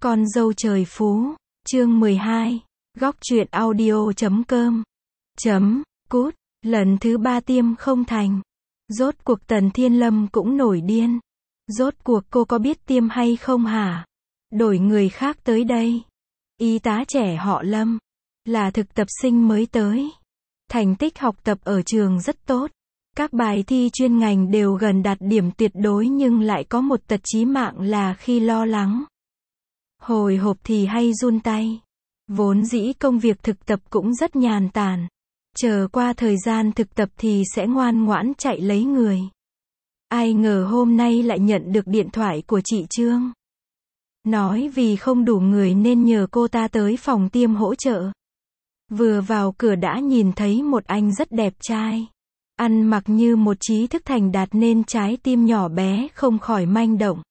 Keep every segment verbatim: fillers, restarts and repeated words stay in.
Con dâu trời phú, chương mười hai, góc truyện audio chấm com, chấm, cút, lần thứ ba tiêm không thành. Rốt cuộc Tần Thiên Lâm cũng nổi điên. Rốt cuộc cô có biết tiêm hay không hả? Đổi người khác tới đây. Y tá trẻ họ Lâm, là thực tập sinh mới tới. Thành tích học tập ở trường rất tốt. Các bài thi chuyên ngành đều gần đạt điểm tuyệt đối nhưng lại có một tật chí mạng là khi lo lắng, hồi hộp thì hay run tay. Vốn dĩ công việc thực tập cũng rất nhàn tản. Chờ qua thời gian thực tập thì sẽ ngoan ngoãn chạy lấy người. Ai ngờ hôm nay lại nhận được điện thoại của chị Trương. Nói vì không đủ người nên nhờ cô ta tới phòng tiêm hỗ trợ. Vừa vào cửa đã nhìn thấy một anh rất đẹp trai. Ăn mặc như một trí thức thành đạt nên trái tim nhỏ bé không khỏi manh động.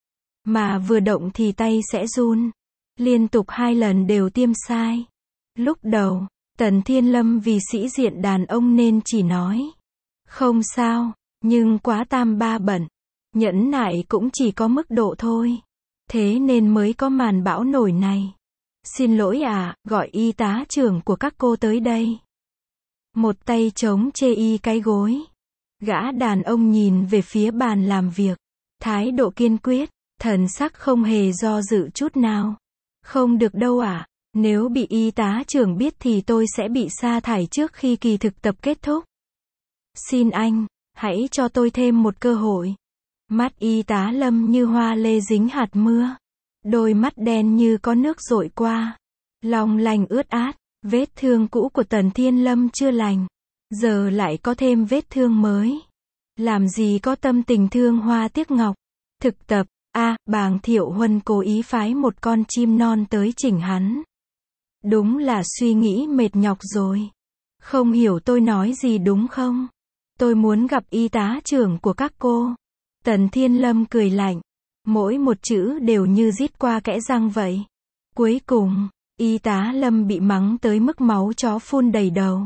Mà vừa động thì tay sẽ run. Liên tục hai lần đều tiêm sai. Lúc đầu, Tần Thiên Lâm vì sĩ diện đàn ông nên chỉ nói không sao, nhưng quá tam ba bận. Nhẫn nại cũng chỉ có mức độ thôi. Thế nên mới có màn bão nổi này. Xin lỗi à, gọi y tá trưởng của các cô tới đây. Một tay chống chê y cái gối. Gã đàn ông nhìn về phía bàn làm việc. Thái độ kiên quyết, thần sắc không hề do dự chút nào. Không được đâu ạ, à, nếu bị y tá trưởng biết thì tôi sẽ bị sa thải trước khi kỳ thực tập kết thúc. Xin anh, hãy cho tôi thêm một cơ hội. Mắt y tá Lâm như hoa lê dính hạt mưa. Đôi mắt đen như có nước dội qua. Long lanh ướt át. Vết thương cũ của Tần Thiên Lâm chưa lành. Giờ lại có thêm vết thương mới. Làm gì có tâm tình thương hoa tiếc ngọc. Thực tập, a à, Bàng Thiệu Huân cố ý phái một con chim non tới chỉnh hắn. Đúng là suy nghĩ mệt nhọc rồi. Không hiểu tôi nói gì đúng không? Tôi muốn gặp y tá trưởng của các cô. Tần Thiên Lâm cười lạnh. Mỗi một chữ đều như rít qua kẽ răng vậy. Cuối cùng, y tá Lâm bị mắng tới mức máu chó phun đầy đầu.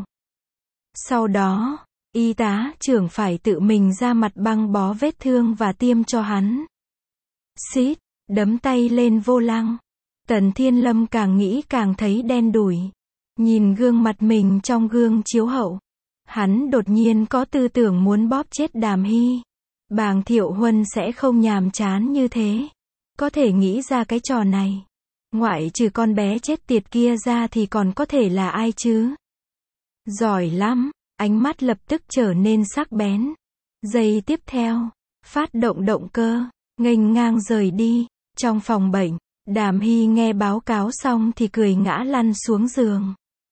Sau đó, y tá trưởng phải tự mình ra mặt băng bó vết thương và tiêm cho hắn. Xít, đấm tay lên vô lăng. Tần Thiên Lâm càng nghĩ càng thấy đen đủi. Nhìn gương mặt mình trong gương chiếu hậu. Hắn đột nhiên có tư tưởng muốn bóp chết Đàm Hy. Bàng Thiệu Huân sẽ không nhàm chán như thế. Có thể nghĩ ra cái trò này. Ngoại trừ con bé chết tiệt kia ra thì còn có thể là ai chứ? Giỏi lắm, ánh mắt lập tức trở nên sắc bén. Giây tiếp theo, phát động động cơ, nghênh ngang rời đi. Trong phòng bệnh, Đàm Hy nghe báo cáo xong thì cười ngã lăn xuống giường.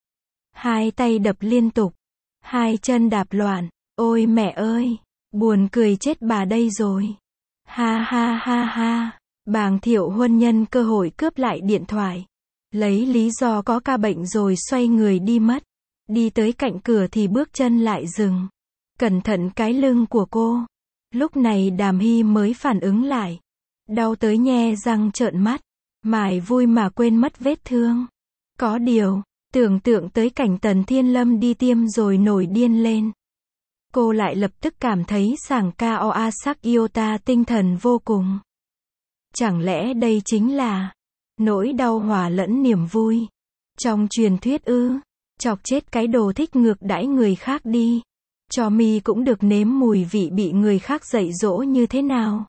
Hai tay đập liên tục, hai chân đạp loạn. Ôi mẹ ơi, buồn cười chết bà đây rồi. Ha ha ha ha. Bàng Thiệu Huân nhân cơ hội cướp lại điện thoại. Lấy lý do có ca bệnh rồi xoay người đi mất. Đi tới cạnh cửa thì bước chân lại dừng. Cẩn thận cái lưng của cô. Lúc này Đàm Hy mới phản ứng lại. Đau tới nhe răng trợn mắt. Mải vui mà quên mất vết thương. Có điều, tưởng tượng tới cảnh Tần Thiên Lâm đi tiêm rồi nổi điên lên. Cô lại lập tức cảm thấy sảng ca oa sắc iota tinh thần vô cùng. Chẳng lẽ đây chính là nỗi đau hòa lẫn niềm vui? Trong truyền thuyết ư? Chọc chết cái đồ thích ngược đãi người khác đi. Cho mi cũng được nếm mùi vị bị người khác dạy dỗ như thế nào.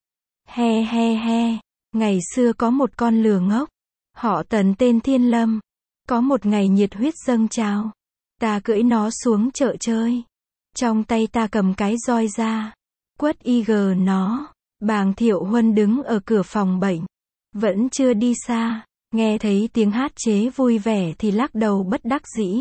He he he. Ngày xưa có một con lừa ngốc. Họ Tần tên Thiên Lâm. Có một ngày nhiệt huyết dâng trào. Ta cưỡi nó xuống chợ chơi. Trong tay ta cầm cái roi ra. Quất y gờ nó. Bàng Thiệu Huân đứng ở cửa phòng bệnh. Vẫn chưa đi xa. Nghe thấy tiếng hát chế vui vẻ thì lắc đầu bất đắc dĩ.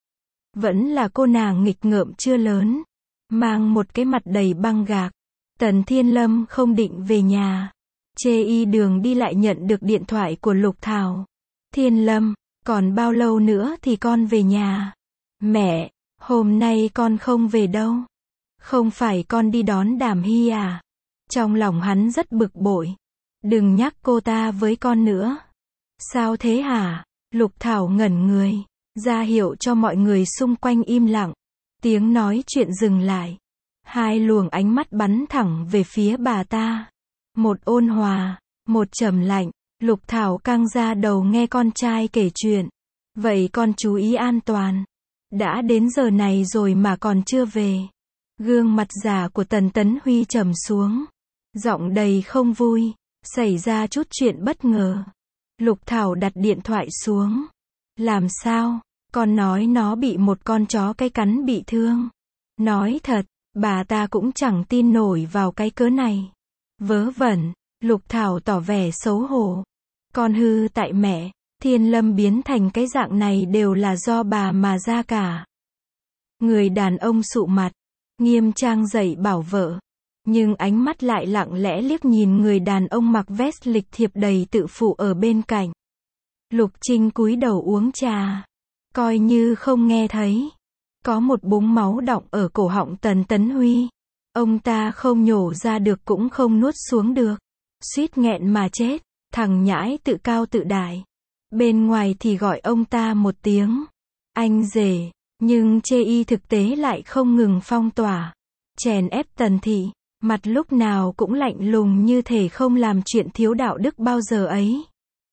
Vẫn là cô nàng nghịch ngợm chưa lớn. Mang một cái mặt đầy băng gạc. Tần Thiên Lâm không định về nhà. Chê y đường đi lại nhận được điện thoại của Lục Thảo. Thiên Lâm, còn bao lâu nữa thì con về nhà? Mẹ, hôm nay con không về đâu. Không phải con đi đón Đàm Hy à? Trong lòng hắn rất bực bội. Đừng nhắc cô ta với con nữa. Sao thế hả? Lục Thảo ngẩn người. Ra hiệu cho mọi người xung quanh im lặng. Tiếng nói chuyện dừng lại. Hai luồng ánh mắt bắn thẳng về phía bà ta. Một ôn hòa, một trầm lạnh. Lục Thảo căng ra đầu nghe con trai kể chuyện. Vậy con chú ý an toàn. Đã đến giờ này rồi mà còn chưa về. Gương mặt già của Tần Tấn Huy trầm xuống. Giọng đầy không vui. Xảy ra chút chuyện bất ngờ. Lục Thảo đặt điện thoại xuống. Làm sao? Con nói nó bị một con chó cái cắn bị thương. Nói thật, bà ta cũng chẳng tin nổi vào cái cớ này. Vớ vẩn, Lục Thảo tỏ vẻ xấu hổ. Con hư tại mẹ, Thiên Lâm biến thành cái dạng này đều là do bà mà ra cả. Người đàn ông sụ mặt, nghiêm trang dạy bảo vợ. Nhưng ánh mắt lại lặng lẽ liếc nhìn người đàn ông mặc vest lịch thiệp đầy tự phụ ở bên cạnh. Lục Trinh cúi đầu uống trà. Coi như không nghe thấy. Có một búng máu đọng ở cổ họng Tần Tấn Huy. Ông ta không nhổ ra được cũng không nuốt xuống được. Suýt nghẹn mà chết. Thằng nhãi tự cao tự đại. Bên ngoài thì gọi ông ta một tiếng anh rể. Nhưng chê y thực tế lại không ngừng phong tỏa. Chèn ép Tần thị. Mặt lúc nào cũng lạnh lùng như thể không làm chuyện thiếu đạo đức bao giờ ấy.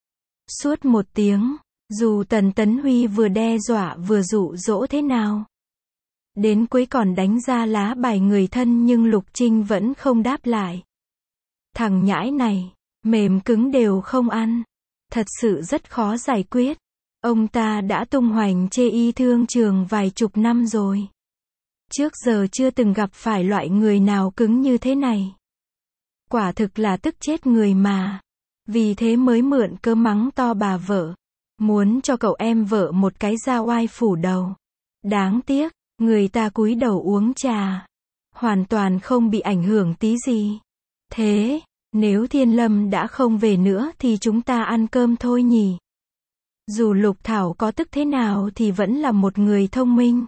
Suốt một tiếng. Dù Tần Tấn Huy vừa đe dọa vừa dụ dỗ thế nào. Đến cuối còn đánh ra lá bài người thân nhưng Lục Trinh vẫn không đáp lại. Thằng nhãi này, mềm cứng đều không ăn. Thật sự rất khó giải quyết. Ông ta đã tung hoành chê y thương trường vài chục năm rồi. Trước giờ chưa từng gặp phải loại người nào cứng như thế này. Quả thực là tức chết người mà. Vì thế mới mượn cớ mắng to bà vợ. Muốn cho cậu em vợ một cái da oai phủ đầu. Đáng tiếc, người ta cúi đầu uống trà. Hoàn toàn không bị ảnh hưởng tí gì. Thế, nếu Thiên Lâm đã không về nữa thì chúng ta ăn cơm thôi nhỉ? Dù Lục Thảo có tức thế nào thì vẫn là một người thông minh.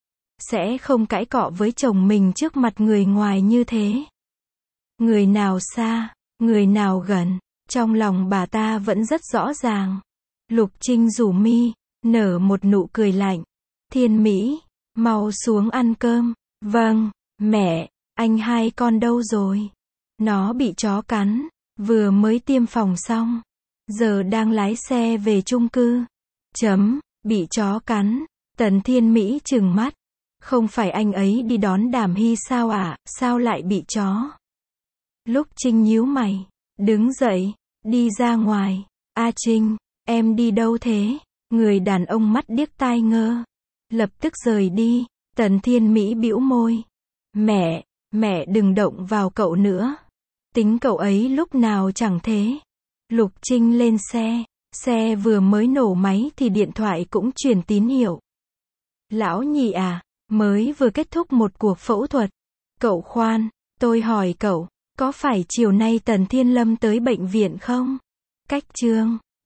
Sẽ không cãi cọ với chồng mình trước mặt người ngoài như thế. Người nào xa, người nào gần, trong lòng bà ta vẫn rất rõ ràng. Lục Trinh rủ mi, nở một nụ cười lạnh. Thiên Mỹ, mau xuống ăn cơm. Vâng, mẹ, anh hai con đâu rồi? Nó bị chó cắn, vừa mới tiêm phòng xong. Giờ đang lái xe về chung cư. Chấm, bị chó cắn. Tần Thiên Mỹ trừng mắt. Không phải anh ấy đi đón Đàm Hy sao ạ, à? Sao lại bị chó? Lúc Trinh nhíu mày, đứng dậy, đi ra ngoài. A Trinh, em đi đâu thế? Người đàn ông mắt điếc tai ngơ. Lập tức rời đi. Tần Thiên Mỹ bĩu môi. Mẹ, mẹ đừng động vào cậu nữa. Tính cậu ấy lúc nào chẳng thế. Lục Trinh lên xe. Xe vừa mới nổ máy thì điện thoại cũng truyền tín hiệu. Lão nhị à, mới vừa kết thúc một cuộc phẫu thuật. Cậu khoan, tôi hỏi cậu, có phải chiều nay Tần Thiên Lâm tới bệnh viện không? Cách chương